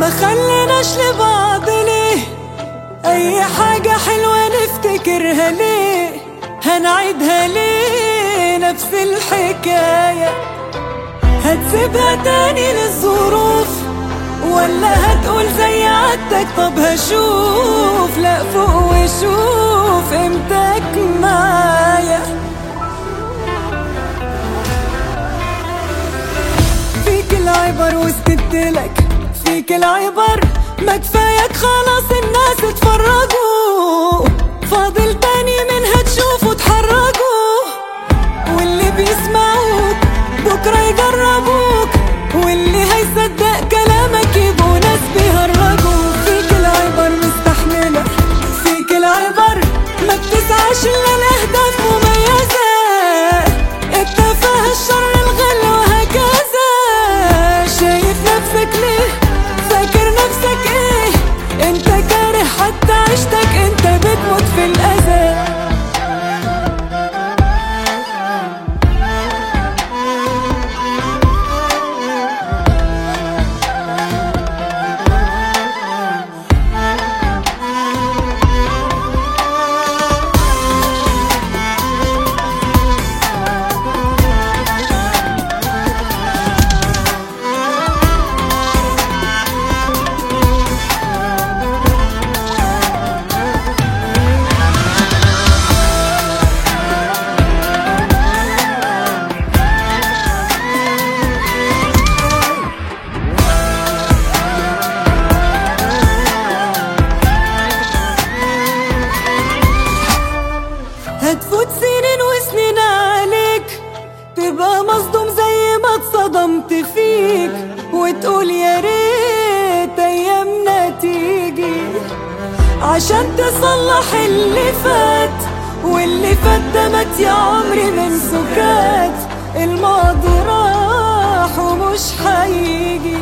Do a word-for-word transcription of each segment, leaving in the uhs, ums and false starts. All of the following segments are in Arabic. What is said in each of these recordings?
ما خليناش لبعض ليه؟ اي حاجة حلوة نفتكرها ليه؟ هنعيدها ليه نفس الحكاية؟ هتسيبها تاني للظروف ولا هتقول زي عادتك طب هشوف؟ لا فوق وشوف قيمتك معايا. فيك العبر وسكتلك، فيك العبر ما كفاياك خلاص الناس اتفرجوا، فاضل تاني منها تشوفوا تحرجوا، واللي بيسمعوك بكرة يجربوك، واللي هيصدق كلامك يبقوا ناس بيهرجوا. فيك العبر مستحملة، فيك العبر ما بتسعاش الا لاهداف مميزة، التفاهة الشر الغل وهكذا. شايف نفسك ليه؟ فاكر نفسك ايه؟ انت كاره حتى عيشتك، انت بتموت في الاذى. هتفوت سنين وسنين عليك، تبقى مصدوم زي ما اتصدمت فيك، وتقول يا ريت ايامنا تيجي عشان تصلح اللي فات. واللي فات ده مات يا عمري من سكات، الماضي راح ومش هيجي.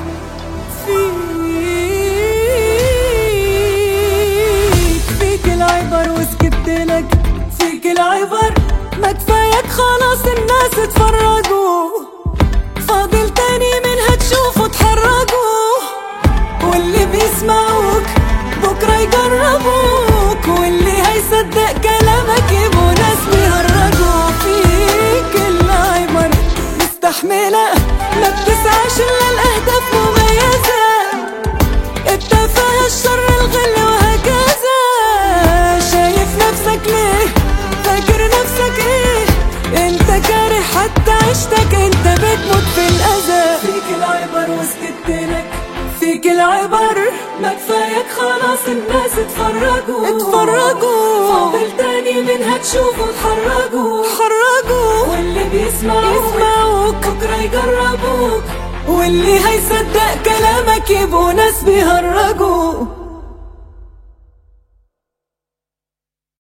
فيك فيك العبر وسكتلك، فيك العبر ما كفاياك خلاص الناس اتفرجوا، فاضل تاني منها تشوفوا تحرجوا، واللي بيسمعوك بكرة يجربوك، واللي هيصدق كلامك يبقوا ناس بيهرجوا. فيك العبر مستحملة ما بتسعاش الا الاهداف مميزة، التفاهة الشر الغل وهكذا. شايف نفسك ليه؟ فاكر نفسك ايه؟ انت كاره حتى عيشتك، انت بتموت في الاذى. فيك العبر وسكتلك، فيك العبر ما كفاياك خلاص الناس اتفرجوا اتفرجوا، فاضل تاني منها تشوفوا تحرجوا تحرجوا، واللي بيسمعوك يسمعوك بكرة يجربوك، واللي هيصدق كلامك يبقوا ناس بيهرجوا.